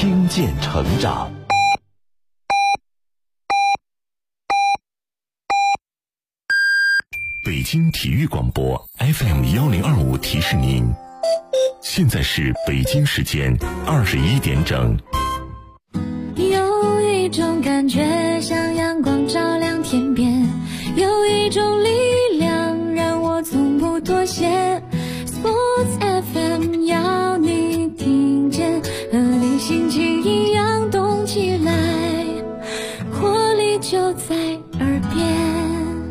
听见成长。北京体育广播 FM1025 提示您，现在是北京时间21点整。 有一种感觉像阳光照亮天边，有一种力量让我从不妥协。 Sports FM 要你听见，和你心情一样动起来，活力就在耳边。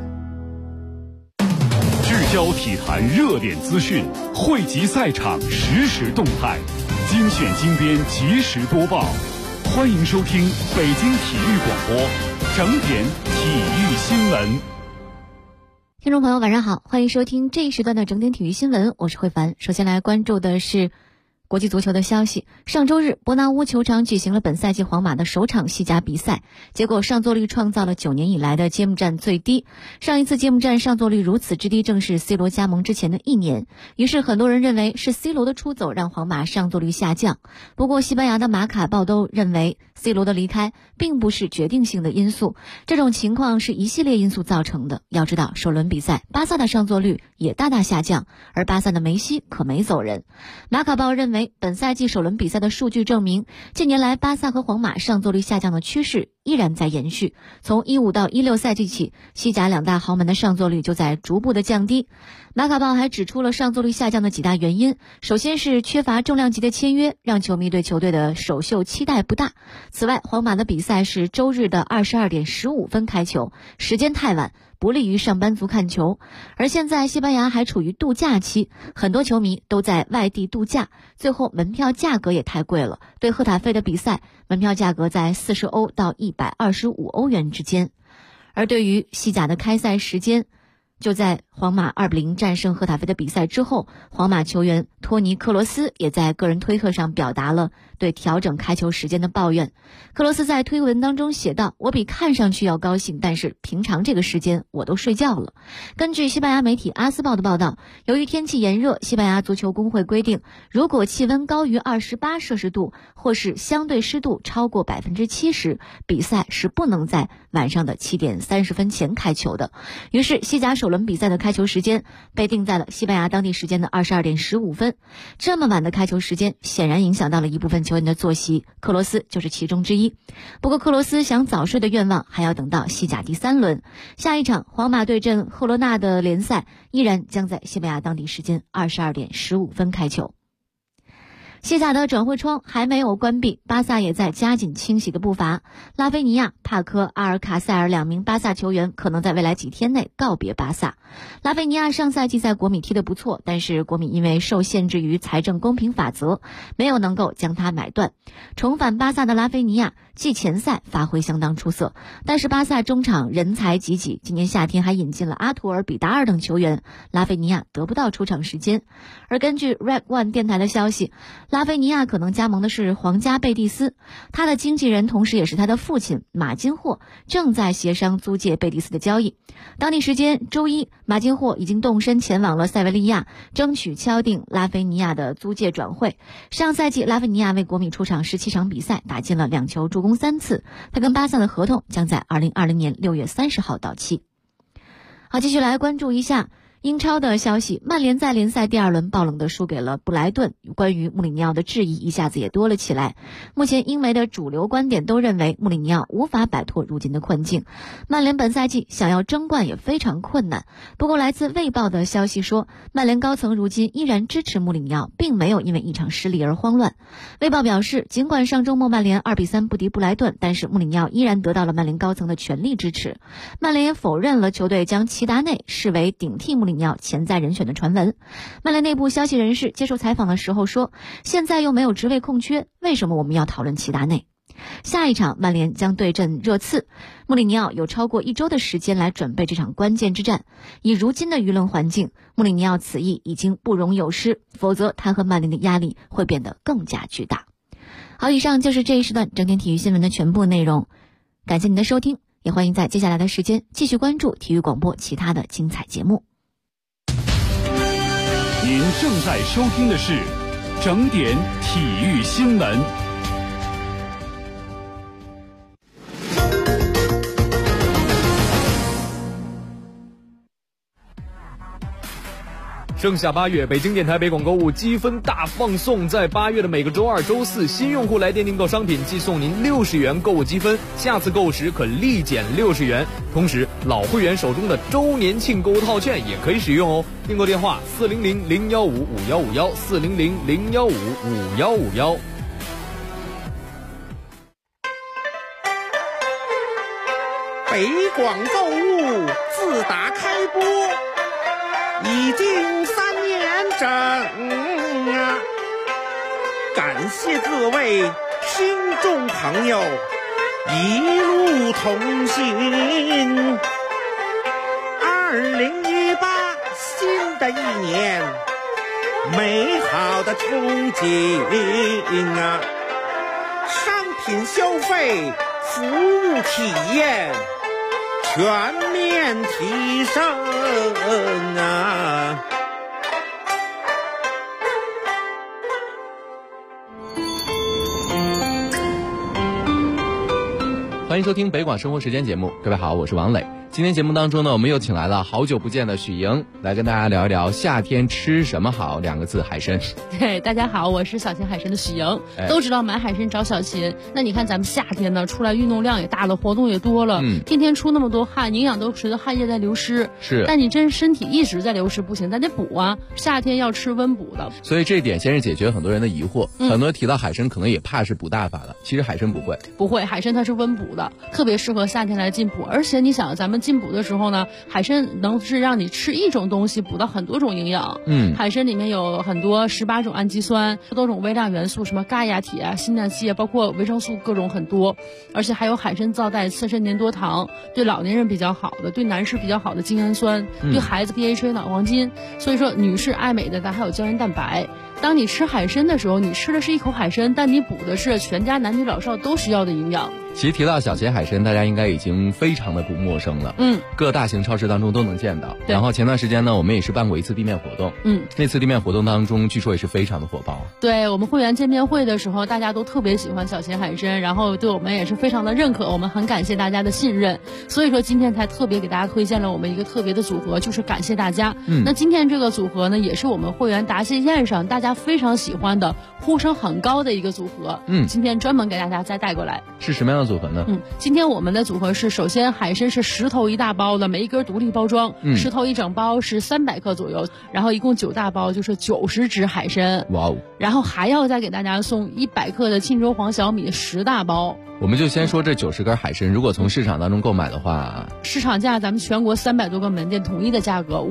聚焦体坛热点资讯，汇集赛场实时动态，精选精编及时播报。欢迎收听北京体育广播整点体育新闻。 听众朋友晚上好，欢迎收听这一时段的整点体育新闻，我是慧凡。首先来关注的是国际足球的消息。上周日，伯纳乌球场举行了本赛季皇马的首场西甲比赛，结果上座率创造了9年以来的揭幕战最低。上一次揭幕战上座率如此之低，正是 C 罗加盟之前的1年。于是很多人认为是 C 罗的出走让皇马上座率下降。不过西班牙的马卡报都认为 C 罗的离开并不是决定性的因素，这种情况是一系列因素造成的。要知道，首轮比赛巴萨的上座率也大大下降，而巴萨的梅西可没走人。马卡报认为本赛季首轮比赛的数据证明，近年来巴萨和皇马上座率下降的趋势依然在延续。从15到16赛季起，西甲两大豪门的上座率就在逐步的降低。马卡报还指出了上座率下降的几大原因，首先是缺乏重量级的签约，让球迷对球队的首秀期待不大。此外，皇马的比赛是周日的22点15分开球，时间太晚，不利于上班族看球。而现在西班牙还处于度假期，很多球迷都在外地度假，最后门票价格也太贵了。对赫塔费的比赛，门票价格在40欧到125欧元之间。而对于西甲的开赛时间，就在皇马2-0战胜赫塔费的比赛之后，皇马球员托尼·克罗斯也在个人推特上表达了对调整开球时间的抱怨。克罗斯在推文当中写道：“我比看上去要高兴，但是平常这个时间我都睡觉了。”根据西班牙媒体阿斯报的报道，由于天气炎热，西班牙足球工会规定，如果气温高于28摄氏度，或是相对湿度超过70%，比赛是不能在晚上的7点30分前开球的。于是西甲首轮比赛的开球时间被定在了西班牙当地时间的22点15分。这么晚的开球时间显然影响到了一部分球员的作息，克罗斯就是其中之一。不过克罗斯想早睡的愿望还要等到西甲第3轮，下一场皇马对阵赫罗纳的联赛依然将在西班牙当地时间22点15分开球。西甲的转会窗还没有关闭，巴萨也在加紧清洗的步伐。拉菲尼亚、帕科、阿尔卡塞尔2名巴萨球员可能在未来几天内告别巴萨。拉菲尼亚上赛季在国米踢得不错，但是国米因为受限制于财政公平法则，没有能够将他买断。重返巴萨的拉菲尼亚季前赛发挥相当出色，但是巴萨中场人才济济，今年夏天还引进了阿图尔、比达尔等球员，拉菲尼亚得不到出场时间。而根据 Red One 电台的消息，拉菲尼亚可能加盟的是皇家贝蒂斯，他的经纪人同时也是他的父亲马金霍正在协商租借贝蒂斯的交易。当地时间周一，马金霍已经动身前往了塞维利亚，争取敲定拉菲尼亚的租借转会。上赛季拉菲尼亚为国米出场17场比赛，打进了2球助攻3次，他跟巴萨的合同将在2020年6月30号到期。好，继续来关注一下英超的消息。曼联在联赛第2轮爆冷的输给了布莱顿，关于穆里尼奥的质疑一下子也多了起来。目前英媒的主流观点都认为穆里尼奥无法摆脱如今的困境，曼联本赛季想要争冠也非常困难。不过来自卫报的消息说，曼联高层如今依然支持穆里尼奥，并没有因为一场失利而慌乱。卫报表示，尽管上周末曼联2-3不敌布莱顿，但是穆里尼奥依然得到了曼联高层的全力支持。曼联也否认了球队将齐达内视为顶替穆里尼奥潜在人选的传闻。曼联内部消息人士接受采访的时候说，现在又没有职位空缺，为什么我们要讨论齐达内？下一场曼联将对阵热刺，穆里尼奥有超过1周的时间来准备这场关键之战。以如今的舆论环境，穆里尼奥此役已经不容有失，否则他和曼联的压力会变得更加巨大。好，以上就是这一时段整点体育新闻的全部内容，感谢您的收听，也欢迎在接下来的时间继续关注体育广播其他的精彩节目。 您正在收听的是整点体育新闻。 盛夏8月，北京电台北广购物积分大放送，在8月的每个周二、周四，新用户来电订购商品即送您60元购物积分，下次购物时可立减60元。同时，老会员手中的周年庆购物套券也可以使用哦。订购电话400-015-5151，400-015-5151。 北广购物自打开播已经3年整啊，感谢各位听众朋友一路同行。2018新的一年，美好的憧憬啊，商品消费、服务体验全面提升啊！ 欢迎收听北广生活时间节目，各位好，我是王磊。今天节目当中呢，我们又请来了好久不见的许莹，来跟大家聊一聊夏天吃什么好，2个字，海参。 对，大家好，我是小秦海参的许莹。都知道买海参找小秦，那你看咱们夏天呢，出来运动量也大了，活动也多了，天天出那么多汗，营养都随着汗液在流失。 是， 但你真身体一直在流失不行，咱得补啊。夏天要吃温补的， 所以这一点先是解决很多人的疑惑。很多人提到海参，可能也怕是补大发的，其实海参不会， 海参它是温补的，特别适合夏天来进补。而且你想，咱们进补的时候呢，海参能是让你吃一种东西补到很多种营养。海参里面有很多18种氨基酸，多种微量元素，什么钙呀、铁啊、锌啊、硒啊，包括维生素各种很多。而且还有海参皂带刺身粘多糖，对老年人比较好的，对男士比较好的精氨酸，对孩子 DHA 脑黄金。所以说女士爱美的咱还有胶原蛋白。当你吃海参的时候，你吃的是一口海参，但你补的是全家男女老少都需要的营养。 其实提到小秦海参，大家应该已经非常的不陌生了。各大型超市当中都能见到。然后前段时间呢，我们也是办过一次地面活动。那次地面活动当中，据说也是非常的火爆。 对，我们会员见面会的时候，大家都特别喜欢小秦海参，然后对我们也是非常的认可，我们很感谢大家的信任。所以说今天才特别给大家推荐了我们一个特别的组合，就是感谢大家。那今天这个组合呢，也是我们会员答谢宴上大家非常喜欢的、呼声很高的一个组合。今天专门给大家再带过来。 是什么样的组合呢？ 今天我们的组合是，首先海参是10头1大包的，每一根独立包装，10头1整包是300克左右，然后一共9大包就是90只海参。哇哦！然后还要再给大家送100克的沁州黄小米10大包。 我们就先说这90根海参，如果从市场当中购买的话， 市场价咱们全国300多个门店统一的价格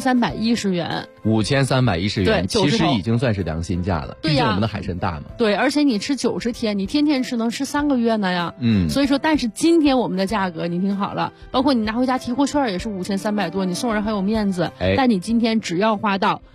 5310元。 5310元， 对， 其实已经算是良心价了。 对呀， 毕竟我们的海参大嘛。 对，而且你吃90天，你天天吃能吃3个月呢呀。所以说，但是今天我们的价格你听好了，包括你拿回家提货券也是5300多，你送人很有面子。但你今天只要花到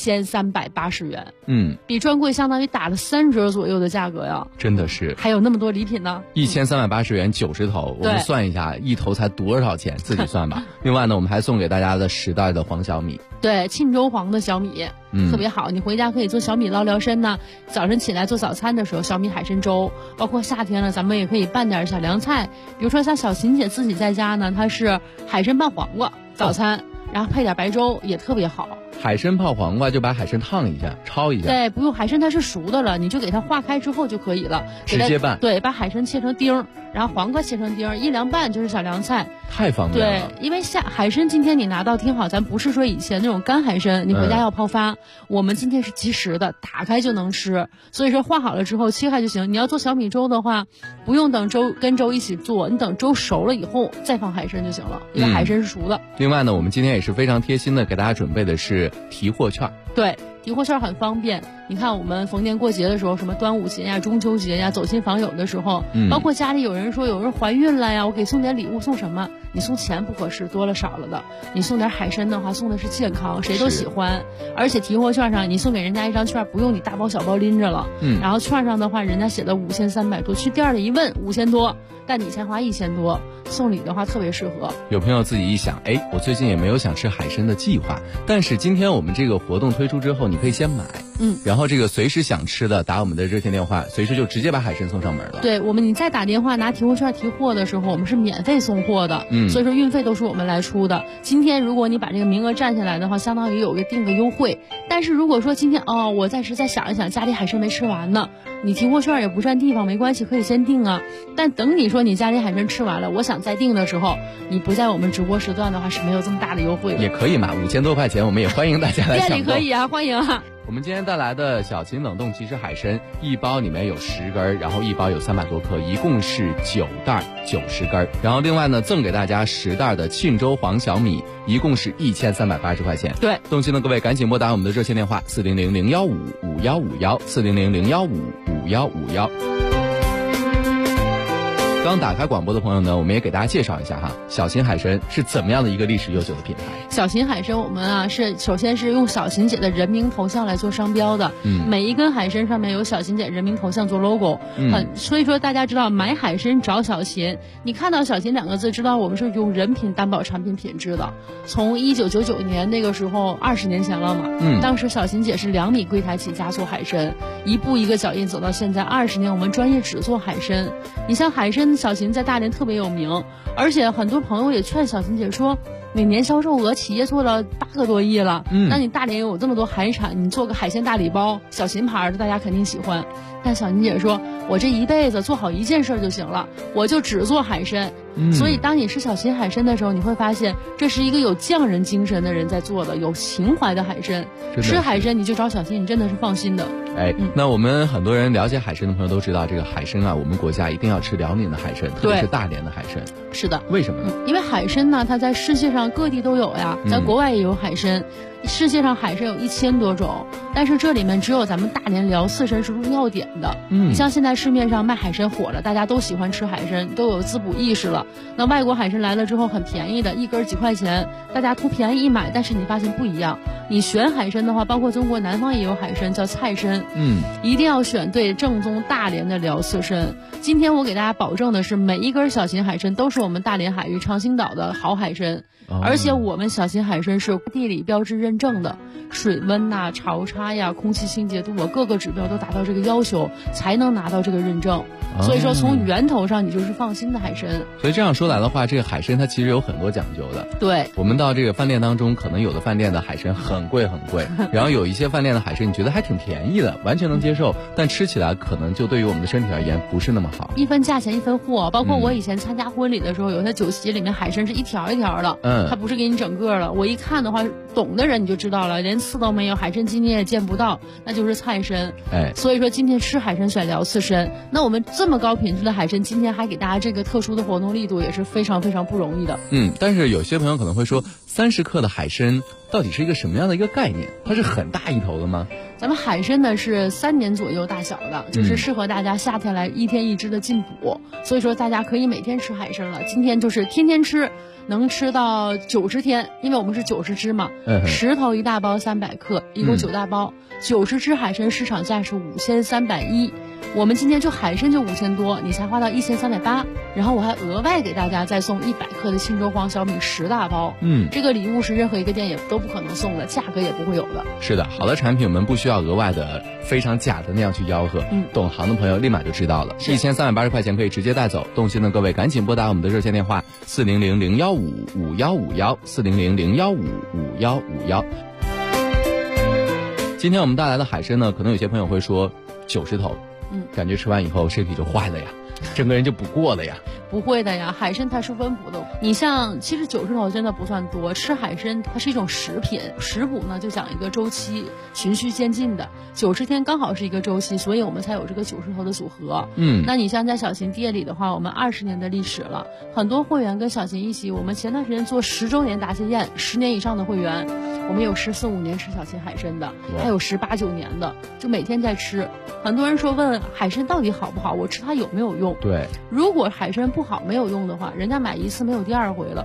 1380元，比专柜相当于打了3折左右的价格呀， 真的是， 还有那么多礼品呢。 1380元90头，我们算一下，一头才多少钱，自己算吧。另外呢，我们还送给大家的10袋的黄小米， 对，沁州黄的小米，特别好，你回家可以做小米捞聊参呢。早晨起来做早餐的时候，小米海参粥，包括夏天了，咱们也可以拌点小凉菜，比如说像小秦姐自己在家呢，她是海参拌黄瓜早餐，然后配点白粥也特别好。 海参泡黄瓜就把海参烫一下，焯一下。 对，不用，海参它是熟的了，你就给它化开之后就可以了， 直接拌。 对，把海参切成丁儿，然后黄瓜切成丁儿，一凉拌就是小凉菜， 太方便了。 对，因为海参今天你拿到听好，咱不是说以前那种干海参，你回家要泡发，我们今天是即食的，打开就能吃。所以说化好了之后切开就行。你要做小米粥的话，不用等粥跟粥一起做，你等粥熟了以后再放海参就行了，因为海参是熟的。 另外呢，我们今天也是非常贴心的给大家准备的是提货券。 对，提货券很方便。你看我们逢年过节的时候，什么端午节呀、中秋节呀，走亲访友的时候，包括家里有人说有人怀孕了呀，我给送点礼物，送什么？你送钱不合适，多了少了的。你送点海参的话，送的是健康，谁都喜欢。而且提货券上你送给人家一张券，不用你大包小包拎着了。然后券上的话，人家写的5300多，去店里一问5000多，但你才花1000多，送礼的话特别适合。 有朋友自己一想，我最近也没有想吃海参的计划，但是今天我们这个活动推出之后，你可以先买，然后这个随时想吃的打我们的热线电话，随时就直接把海参送上门了。 对，你再打电话拿提货券提货的时候，我们是免费送货的，所以说运费都是我们来出的。今天如果你把这个名额占下来的话，相当于有个定个优惠。但是如果说今天我暂时再想一想，家里海参没吃完呢，你提货券也不占地方，没关系，可以先订啊。但等你说你家里海参吃完了，我想再订的时候，你不在我们直播时段的话是没有这么大的优惠的。 也可以嘛，5000多块钱，我们也欢迎大家来抢购。 店里可以啊，欢迎啊。 我们今天带来的小秦冷冻即食海参，一包里面有10根，然后一包有300多克，一共是9袋90根。然后另外呢，赠给大家10袋的庆州黄小米，一共是1380块钱。 对， 动心的各位赶紧拨打我们的热线电话400-015-5151，400-015-5151。刚打开广播的朋友呢，我们也给大家介绍一下哈，小秦海参是怎么样的一个历史悠久的品牌。 小秦海参我们是首先是用小秦姐的人名头像来做商标的，每一根海参上面有小秦姐人名头像做 logo，所以说大家知道买海参找小秦，你看到小秦2个字知道我们是用人品担保产品品质的。从1999年那个时候20年前了嘛，当时小秦姐是2米柜台起家做海参，一步一个脚印走到现在20年，我们专业只做海参。你像海参小秦在大连特别有名，而且很多朋友也劝小秦姐说，每年销售额企业做了8个多亿了，那你大连有这么多海产，你做个海鲜大礼包，小秦牌的大家肯定喜欢。但小秦姐说，我这一辈子做好一件事就行了，我就只做海参。所以当你吃小秦海参的时候，你会发现这是一个有匠人精神的人在做的，有情怀的海参。吃海参你就找小秦，你真的是放心的。 那我们很多人了解海参的朋友都知道，这个海参啊，我们国家一定要吃辽宁的海参，特别是大连的海参。 是的。 为什么呢？ 因为海参呢，它在世界上各地都有呀，在国外也有海参。世界上海参有1000多种，但是这里面只有咱们大连辽刺参是入药典的。你像现在市面上卖海参火了，大家都喜欢吃海参，都有滋补意识了。那外国海参来了之后很便宜的，一根几块钱，大家图便宜一买，但是你发现不一样。你选海参的话，包括中国南方也有海参叫菜参，一定要选对正宗大连的辽刺参。今天我给大家保证的是，每一根小秦海参都是我们大连海域长兴岛的好海参。而且我们小秦海参是地理标志认证的，水温呐、潮差呀、空气清洁度各个指标都达到这个要求，才能拿到这个认证。所以说从源头上你就是放心的海参。 所以这样说来的话，这个海参它其实有很多讲究的。 对， 我们到这个饭店当中，可能有的饭店的海参很贵很贵，然后有一些饭店的海参你觉得还挺便宜的，完全能接受，但吃起来可能就对于我们的身体而言不是那么好。 一分价钱一分货，包括我以前参加婚礼的时候，有些酒席里面海参是一条一条的，它不是给你整个的。我一看的话，懂的人你就知道了，连刺都没有，海参筋你也见不到，那就是菜参。所以说今天吃海参选辽刺参，那我们这么高品质的海参，今天还给大家这个特殊的活动力度，也是非常非常不容易的。 但是有些朋友可能会说，30克的海参到底是一个什么样的一个概念？它是很大一头的吗？ 咱们海参呢是3年左右大小的，就是适合大家夏天来一天一只的进补，所以说大家可以每天吃海参了。今天就是天天吃，能吃到90天，因为我们是90只嘛，10头1大包300克，一共9大包，90只海参市场价是5310，我们今天就海参就5000多，你才花到1380，然后我还额外给大家再送100克的庆州黄小米10大包，这个礼物是任何一个店也都不可能送的，价格也不会有的。 是的，好的产品我们不需要额外的非常假的那样去吆喝，懂行的朋友立马就知道了，1380块钱可以直接带走。动心的各位赶紧拨打我们的热线电话400-015-5151，400-015-5151。今天我们带来的海参呢，可能有些朋友会说90头，感觉吃完以后身体就坏了呀，整个人就不过了呀。 不会的呀，海参它是温补的。你像其实90头真的不算多，吃海参它是一种食品，食补呢就讲一个周期，循序渐进的，90天刚好是一个周期，所以我们才有这个90头的组合。那你像在小秦店里的话，我们20年的历史了，很多会员跟小秦一起，我们前段时间做10周年答谢宴，10年以上的会员，我们有14、15年吃小秦海参的，还有18、19年的，就每天在吃。很多人说问海参到底好不好，我吃它有没有用？ 对， 如果海参不好没有用的话，人家买一次没有第2回了。为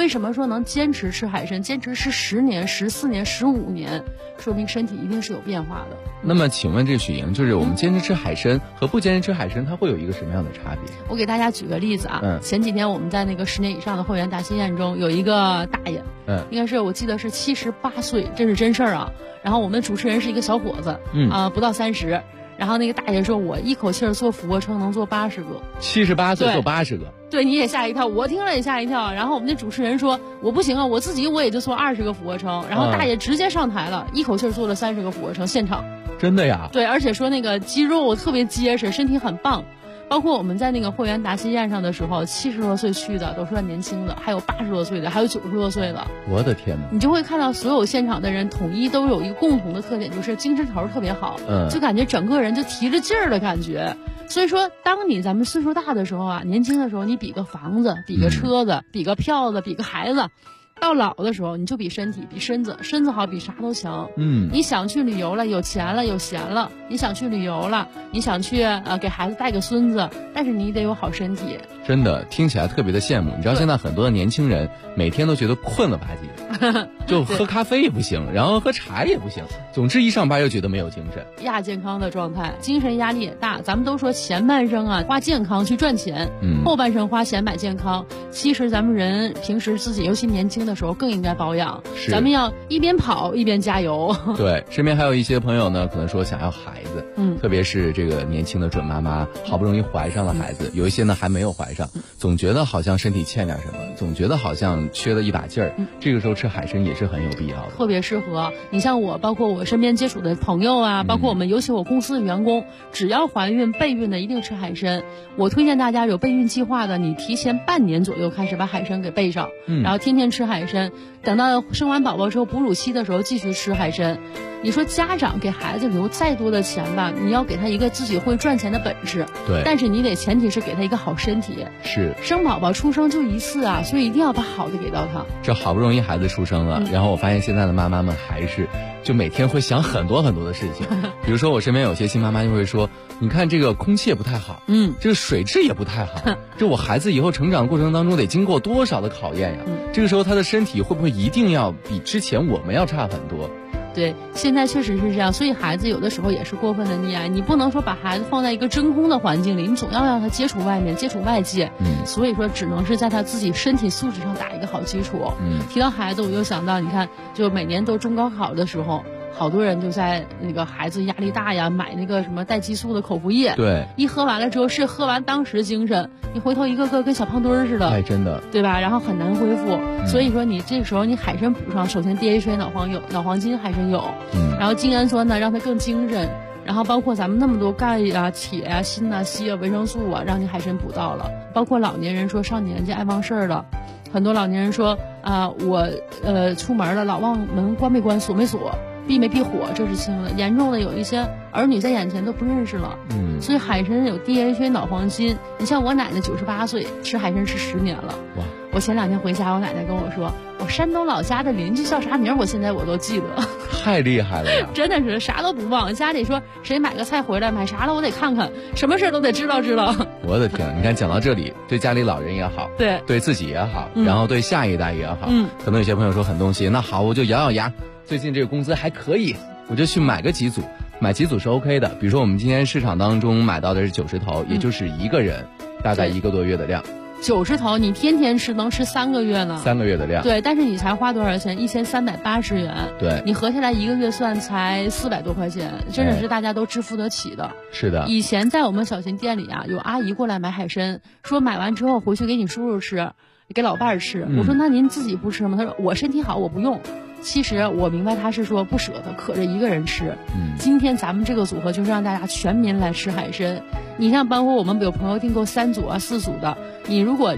为什么说能坚持吃海参，坚持吃10年、14年、15年，说明身体一定是有变化的。 那么请问这许莹，就是我们坚持吃海参和不坚持吃海参，它会有一个什么样的差别？ 我给大家举个例子啊，前几天我们在那个10年以上的会员答谢宴中，有一个大爷，应该是我记得是78岁，这是真事儿啊。然后我们主持人是一个小伙子，不到30。然后那个大爷说，我一口气做俯卧撑能做80个 ，78岁做80个， 对，你也吓一跳，我听了也吓一跳。然后我们那主持人说，我不行啊，我自己也就做20个俯卧撑。然后大爷直接上台了，一口气做了30个俯卧撑，现场。 真的呀？ 对，而且说那个肌肉特别结实，身体很棒。包括我们在那个会员答谢宴上的时候，70多岁去的都算年轻的，还有80多岁的，还有90多岁的。 我的天哪！ 你就会看到所有现场的人统一都有一个共同的特点，就是精神头特别好，就感觉整个人就提着劲儿的感觉。所以说，当咱们岁数大的时候啊，年轻的时候你比个房子，比个车子，比个票子，比个孩子。到老的时候，你就比身体，比身子好，比啥都强。你想去旅游了，有钱了，有闲了，你想去旅游了，你想去给孩子带个孙子，但是你得有好身体。 真的听起来特别的羡慕。你知道现在很多的年轻人每天都觉得困了吧唧的，就喝咖啡也不行，然后喝茶也不行，总之一上班又觉得没有精神， 亚健康的状态，精神压力也大。咱们都说前半生啊花健康去赚钱，后半生花钱买健康。其实咱们人平时自己尤其年轻的时候更应该保养，咱们要一边跑一边加油。 对，身边还有一些朋友呢，可能说想要孩子，特别是这个年轻的准妈妈，好不容易怀上了孩子，有一些呢还没有怀上，总觉得好像身体欠点什么，总觉得好像缺了一把劲儿。这个时候吃海参也是很有必要的， 特别适合。你像我，包括我身边接触的朋友啊，包括我们尤其我公司的员工，只要怀孕备孕的一定吃海参。我推荐大家有备孕计划的，你提前半年左右开始把海参给备上，然后天天吃海参，等到生完宝宝之后哺乳期的时候继续吃海参。你说家长给孩子留再多的钱吧，你要给他一个自己会赚钱的本事， 对， 但是你得前提是给他一个好身体。 是， 生宝宝出生就一次啊，所以一定要把好的给到他。 这好不容易孩子出生了，然后我发现现在的妈妈们还是就每天会想很多很多的事情，比如说我身边有些新妈妈就会说，你看这个空气也不太好，这个水质也不太好，这我孩子以后成长过程当中得经过多少的考验呀？这个时候他的身体会不会一定要比之前我们要差很多？ 对，现在确实是这样，所以孩子有的时候也是过分的溺爱，你不能说把孩子放在一个真空的环境里，你总要让他接触外面，接触外界，所以说只能是在他自己身体素质上打一个好基础。提到孩子，我又想到，你看，就每年都中高考的时候，好多人就在那个孩子压力大呀，买那个什么带激素的口服液， 对， 一喝完了之后是喝完当时精神，你回头一个个跟小胖墩儿似的， 哎，真的， 对吧？然后很难恢复，所以说你这个时候你海参补上，首先 DHA 脑黄金海参有，然后精氨酸呢让它更精神，然后包括咱们那么多钙啊、铁啊、锌啊、硒啊、维生素啊，让你海参补到了。包括老年人说上年纪爱忘事儿了，很多老年人说我出门了老忘门关没关锁没锁。避没避火，这是轻的；严重的有一些儿女在眼前都不认识了。所以海参有 DHA 脑黄金。你像我奶奶98岁，吃海参吃10年了。哇！我前2天回家，我奶奶跟我说，我山东老家的邻居叫啥名，我现在都记得。 太厉害了呀！ 真的是啥都不忘。家里说谁买个菜回来，买啥了我得看看，什么事都得知道。 我的天！你看讲到这里，对家里老人也好，对自己也好，然后对下一代也好，可能有些朋友说很动心，那好，我就咬咬牙。最近这个工资还可以，我就去买个几组，买几组是 OK 的。比如说我们今天市场当中买到的是90头，也就是一个人大概1个多月的量。 90头你天天吃能吃3个月呢？3 个月的量。 对，但是你才花多少钱？1380元。 对， 你合下来1个月算才400多块钱，真的是大家都支付得起的。 是的。 以前在我们小型店里啊，有阿姨过来买海参，说买完之后回去给你叔叔吃，给老伴儿吃。我说那您自己不吃吗？他说我身体好，我不用。其实我明白他是说不舍得，可着一个人吃。今天咱们这个组合就是让大家全民来吃海参。你像包括我们有朋友订购3组啊、4组的，你如果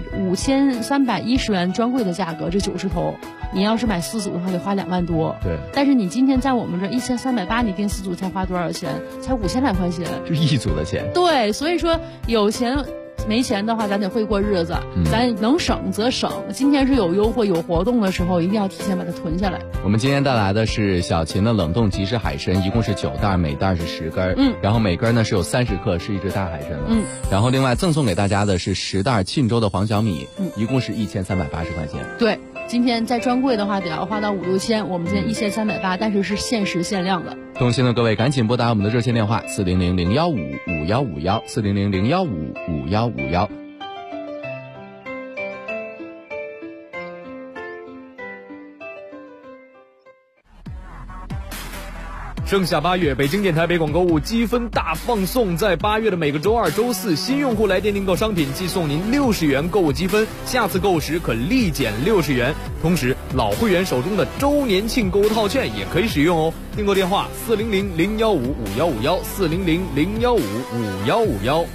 5310元专柜的价格，这90头，你要是买4组的话得花2万多。 对。 但是你今天在我们这1380，你订4组才花多少钱？才5000来块钱。 就1组的钱。 对，所以说有钱。没钱的话，咱得会过日子，咱能省则省。今天是有优惠、有活动的时候，一定要提前把它囤下来。 我们今天带来的是小秦的冷冻即食海参，一共是9袋，每袋是10根，然后每根呢是有30克，是一只大海参了。然后另外赠送给大家的是10袋沁州的黄小米，一共是1380块钱。 对。 今天在专柜的话得要花到5、6千，我们今天1380，但是是限时限量的。 动心的各位赶紧拨打我们的热线电话400-015-5151，400-015-5151。 盛夏8月，北京电台北广购物积分大放送，在8月的每个周二、周四，新用户来电订购商品即送您60元购物积分，下次购物时可立减60元。同时，老会员手中的周年庆购物套券也可以使用哦。订购电话400-015-5151，400-015-5151。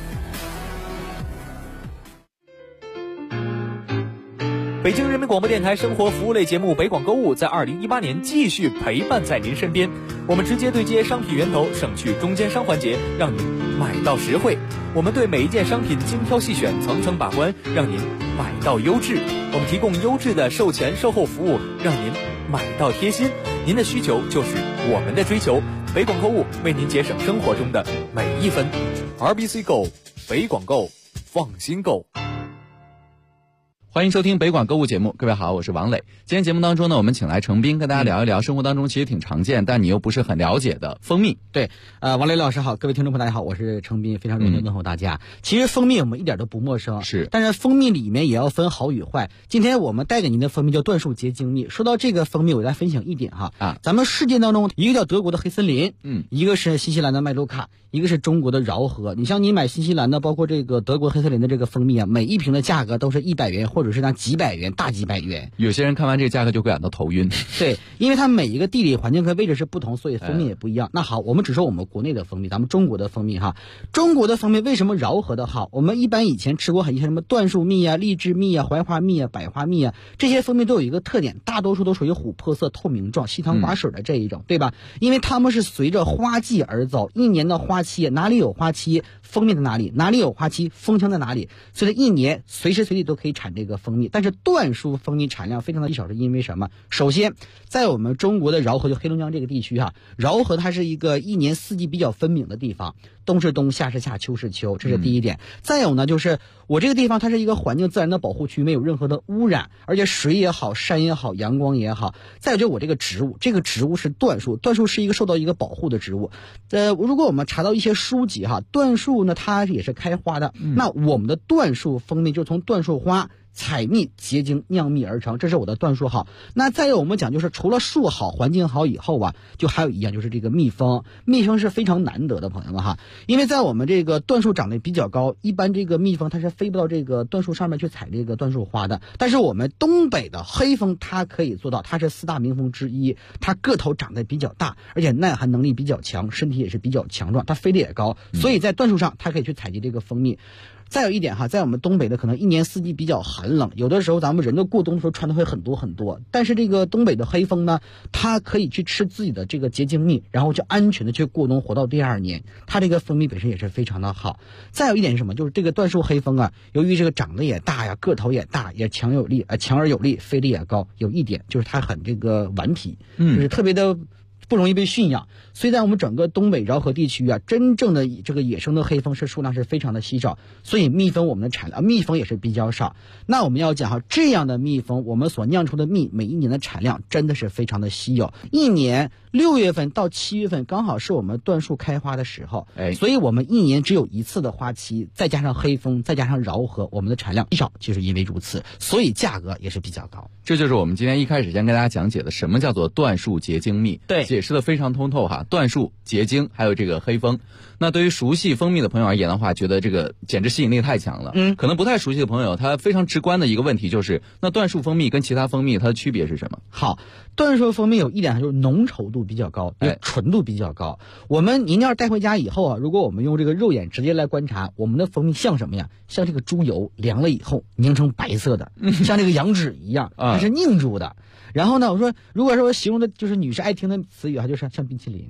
北京人民广播电台生活服务类节目北广购物在2018年继续陪伴在您身边，我们直接对接商品源头，省去中间商环节，让您买到实惠。我们对每一件商品精挑细选，层层把关，让您买到优质。我们提供优质的售前售后服务，让您买到贴心。您的需求就是我们的追求，北广购物为您节省生活中的每一分。RBC Go， 北广购，放心购。 欢迎收听北广购物节目，各位好，我是王磊。今天节目当中呢，我们请来程斌跟大家聊一聊生活当中其实挺常见，但你又不是很了解的蜂蜜。 对，王磊老师好，各位听众朋友大家好，我是程斌，非常荣幸问候大家。其实蜂蜜我们一点都不陌生， 是， 但是蜂蜜里面也要分好与坏。今天我们带给您的蜂蜜叫椴树结晶蜜。说到这个蜂蜜，我来分享一点哈，咱们世界当中一个叫德国的黑森林，一个是新西兰的麦卢卡，一个是中国的饶河。你像你买新西兰的，包括这个德国黑森林的这个蜂蜜啊，每一瓶的价格都是100元，或者是那几百元。大几百元， 有些人看完这个价格就会感到头晕。 对，因为它每一个地理环境和位置是不同，所以蜂蜜也不一样。那好，我们只说我们国内的蜂蜜，咱们中国的蜂蜜哈。中国的蜂蜜为什么饶河的好？我们一般以前吃过一些什么椴树蜜啊、荔枝蜜啊、槐花蜜啊、百花蜜啊，这些蜂蜜都有一个特点，大多数都属于琥珀色透明状、稀汤寡水的这一种，对吧？因为它们是随着花季而走，一年的花期，哪里有花期，蜂蜜在哪里，哪里有花期，蜂箱在哪里，所以一年随时随地都可以产这个蜂蜜。但是椴树蜂蜜产量非常的少，是因为什么？首先，在我们中国的饶河，就黑龙江这个地区哈，饶河它是一个一年四季比较分明的地方，冬是冬，夏是夏，秋是秋，这是第一点。再有呢，就是我这个地方它是一个环境自然的保护区，没有任何的污染，而且水也好，山也好，阳光也好。再有就是我这个植物，这个植物是椴树，椴树是一个受到一个保护的植物。如果我们查到一些书籍哈，椴树呢它也是开花的，那我们的椴树蜂蜜就从椴树花采蜜结晶酿蜜而成，这是我的椴树好。那再有我们讲就是除了树好环境好以后啊，就还有一样就是这个蜜蜂。蜜蜂是非常难得的朋友们哈，因为在我们这个椴树长得比较高，一般这个蜜蜂它是飞不到这个椴树上面去采这个椴树花的。但是我们东北的黑蜂它可以做到，它是4大名蜂之一，它个头长得比较大，而且耐寒能力比较强，身体也是比较强壮，它飞得也高，所以在椴树上它可以去采集这个蜂蜜。再有一点哈，在我们东北的可能一年四季比较寒冷，有的时候咱们人都过冬的时候穿的会很多很多，但是这个东北的黑蜂呢，它可以去吃自己的这个结晶蜜，然后就安全的去过冬，活到第2年。它这个蜂蜜本身也是非常的好。再有一点是什么？就是这个椴树黑蜂啊，由于这个长得也大呀，个头也大，也强而有力，飞得也高。有一点就是它很这个顽皮，就是特别的不容易被驯养，所以在我们整个东北饶河地区啊，真正的这个野生的黑蜂是数量是非常的稀少，所以蜜蜂我们的产量，蜜蜂也是比较少。那我们要讲哈，这样的蜜蜂，我们所酿出的蜜，每一年的产量真的是非常的稀有。一年6月份到7月份刚好是我们椴树开花的时候，所以我们一年只有一次的花期，再加上黑蜂，再加上饶河，我们的产量稀少，就是因为如此，所以价格也是比较高。 这就是我们今天一开始先跟大家讲解的什么叫做椴树结晶蜜， 对， 解释的非常通透哈。椴树结晶还有这个黑蜂，那对于熟悉蜂蜜的朋友而言的话，觉得这个简直吸引力太强了。可能不太熟悉的朋友，他非常直观的一个问题就是，那椴树蜂蜜跟其他蜂蜜它的区别是什么？ 好，椴树蜂蜜有一点就是浓稠度比较高，纯度比较高。您要是带回家以后啊，如果我们用这个肉眼直接来观察，我们的蜂蜜像什么呀？像这个猪油凉了以后凝成白色的，像这个羊脂一样，它是凝住的。然后呢，我说如果说我形容的就是女士爱听的词语啊，就是像冰淇淋。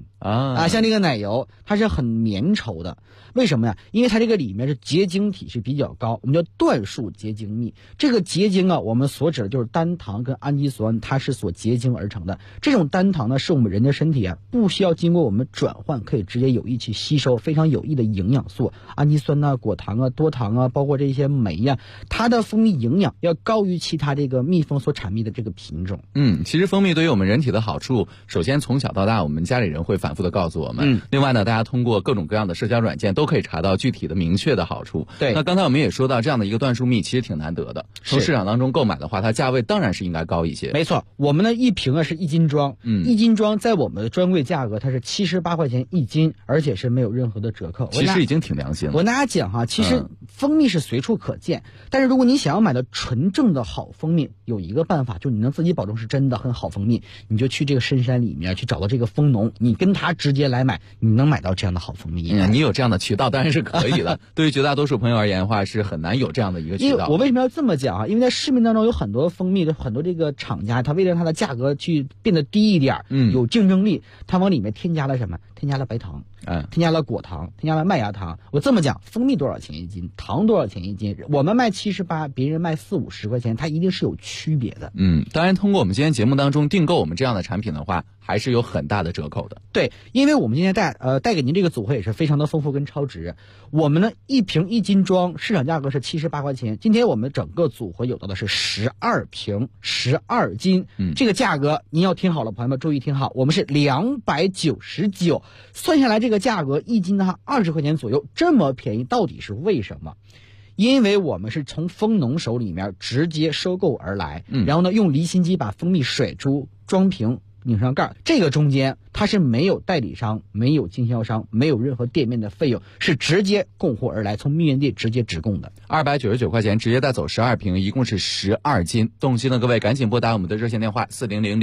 心啊。 像这个奶油，它是很粘稠的，为什么呀？因为它这个里面是结晶体是比较高，我们叫椴树结晶蜜。这个结晶啊，我们所指的就是单糖跟氨基酸，它是所结晶而成的。这种单糖呢，是我们人的身体啊不需要经过我们转换，可以直接有益去吸收非常有益的营养素，氨基酸啊、果糖啊、多糖啊，包括这些酶呀，它的蜂蜜营养要高于其他这个蜜蜂所产蜜的这个品种。 其实蜂蜜对于我们人体的好处，首先从小到大，我们家里人会反复的告诉我们。另外呢，大家通过各种各样的社交软件都可以查到具体的明确的好处。 对， 那刚才我们也说到，这样的一个椴树蜜其实挺难得的，从市场当中购买的话，它价位当然是应该高一些。 没错，我们的一瓶啊是1斤装，1斤装在我们的专柜价格它是78块钱1斤，而且是没有任何的折扣。 其实已经挺良心了。 我跟大家讲哈，其实蜂蜜是随处可见，但是如果你想要买到纯正的好蜂蜜，有一个办法，就是你能自己保证是真的很好蜂蜜，你就去这个深山里面去找到这个蜂农，你跟他直接来买，你能买到这样的好蜂蜜。 你有这样的渠道当然是可以的。对于绝大多数朋友而言的话，是很难有这样的一个渠道。 因为我为什么要这么讲啊？因为在市面当中有很多蜂蜜的很多这个厂家，他为了让它的价格去变得低一点，有竞争力，他往里面添加了什么？添加了白糖，添加了果糖，添加了麦芽糖。我这么讲，蜂蜜多少钱1斤，糖多少钱1斤？我们卖78，别人卖40-50块钱，它一定是有区别的。 当然通过我们今天节目当中订购我们这样的产品的话，还是有很大的折扣的。 对，因为我们今天带给您这个组合也是非常的丰富跟超值。我们呢一瓶1斤装，市场价格是78块钱，今天我们整个组合有到的是12瓶12斤，这个价格您要听好了，朋友们注意听好，我们是299，算下来这个价格1斤的话20块钱左右，这么便宜到底是为什么？因为我们是从蜂农手里面直接收购而来，然后呢用离心机把蜂蜜甩出装瓶拧上盖，这个中间它是没有代理商，没有经销商，没有任何店面的费用，是直接供货而来，从蜜源地直接直供的。 299块钱直接带走12瓶，一共是12斤。动心的各位赶紧拨打我们的热线电话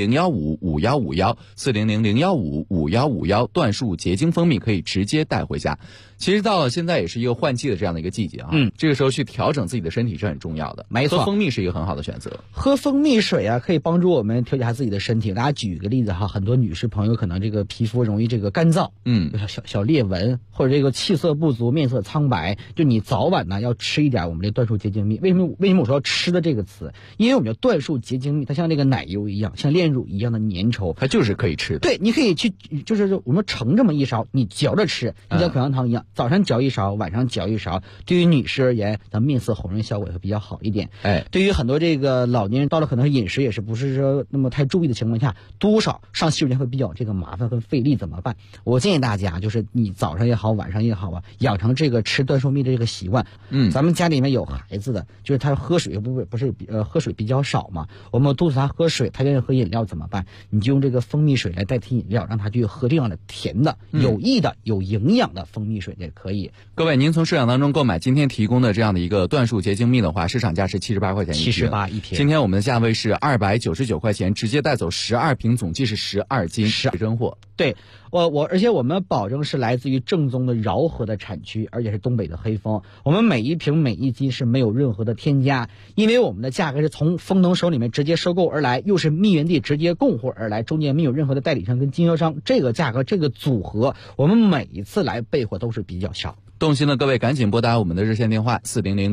400-015-5151，400-015-5151，椴树结晶蜂蜜可以直接带回家。其实到了现在也是一个换季的这样的一个季节啊，这个时候去调整自己的身体是很重要的。 没错， 喝蜂蜜是一个很好的选择。 喝蜂蜜水啊，可以帮助我们调节下自己的身体。大家举一个例子哈，很多女士朋友可能这个皮肤容易这个干燥，小裂纹，或者这个气色不足、面色苍白，就你早晚呢要吃一点我们这椴树结晶蜜。为什么我说要吃的这个词？因为我们叫椴树结晶蜜，它像这个奶油一样，像炼乳一样的粘稠， 它就是可以吃的。 对，你可以去，就是我们盛这么一勺，你嚼着吃，你像口香糖一样，早上嚼一勺，晚上嚼一勺。对于女士而言，咱面色红润效果也会比较好一点。对于很多这个老年人，到了可能饮食也是不是说那么太注意的情况下，多少上洗手间会比较这个麻烦和费力，怎么办？我建议大家就是你早上也好，晚上也好啊，养成这个吃椴树蜜的这个习惯。咱们家里面有孩子的，就是他喝水不是喝水比较少嘛，我们督促他喝水，他愿意喝饮料怎么办？你就用这个蜂蜜水来代替饮料，让他去喝这样的甜的、有益的、有营养的蜂蜜水也可以。 各位，您从市场当中购买今天提供的这样的一个椴树结晶蜜的话，市场价是78块钱一瓶 ，78一瓶。 今天我们的价位是299块钱，直接带走12瓶，总计是12斤，真货。 对，而且我们保证是来自于正宗的饶河的产区，而且是东北的黑蜂。我们每一瓶每一斤是没有任何的添加，因为我们的价格是从蜂农手里面直接收购而来，又是蜜源地直接供货而来，中间没有任何的代理商跟经销商，这个价格这个组合，我们每一次来备货都是比较少。 动心的各位赶紧拨打我们的热线电话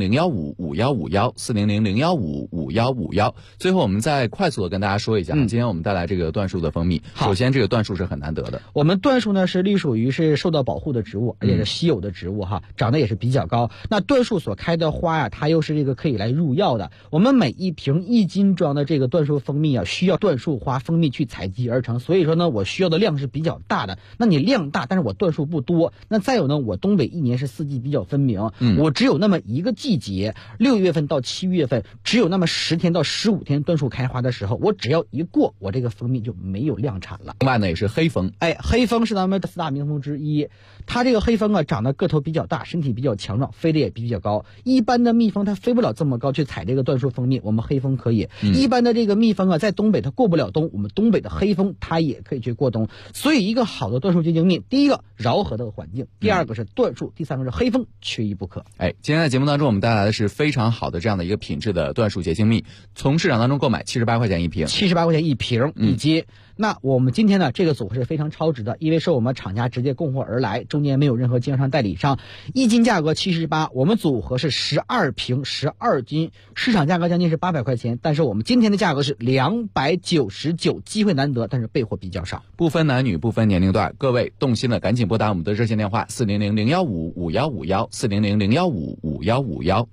400-015-5151，400-015-5151。最后我们再快速的跟大家说一下，今天我们带来这个椴树的蜂蜜。首先这个椴树是很难得的， 我们椴树呢是隶属于是受到保护的植物，而且是稀有的植物哈，长得也是比较高。那椴树所开的花呀，它又是这个可以来入药的。我们每一瓶1斤装的这个椴树蜂蜜啊，需要椴树花蜂蜜去采集而成，所以说呢，我需要的量是比较大的。那你量大，但是我椴树不多。那再有呢，我东北一年是4季比较分明，我只有那么一个季节，6月份到7月份，只有那么10天到15天椴树开花的时候，我只要一过，我这个蜂蜜就没有量产了。 另外呢，也是黑蜂， 黑蜂是咱们4大名蜂之一，它这个黑蜂啊，长得个头比较大，身体比较强壮，飞得也比较高。一般的蜜蜂它飞不了这么高去采这个椴树蜂蜜，我们黑蜂可以。一般的这个蜜蜂啊，在东北它过不了冬，我们东北的黑蜂它也可以去过冬。所以一个好的椴树结晶蜜，第一个饶河的环境，第二个是椴树，第第3个是黑蜂，缺一不可。 今天在节目当中我们带来的是非常好的这样的一个品质的椴树结晶蜜，从市场当中购买78块钱一瓶 ，78块钱一瓶，以及那我们今天呢这个组合是非常超值的，因为是我们厂家直接供货而来，中间没有任何经销商代理商，一斤价格78，我们组合是12瓶12斤，市场价格将近是800块钱，但是我们今天的价格是299，机会难得，但是备货比较少， 不分男女不分年龄段，各位动心了赶紧拨打我们的热线电话400-015-5151，400-015-5151。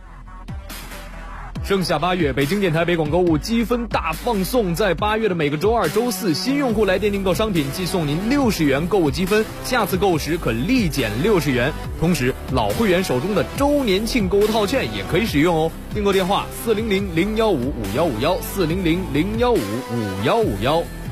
盛夏8月，北京电台北广购物积分大放送，在8月的每个周二、周四，新用户来电订购商品即送您60元购物积分，下次购物时可立减60元。同时，老会员手中的周年庆购物套券也可以使用哦。订购电话：400-015-5151，400-015-5151。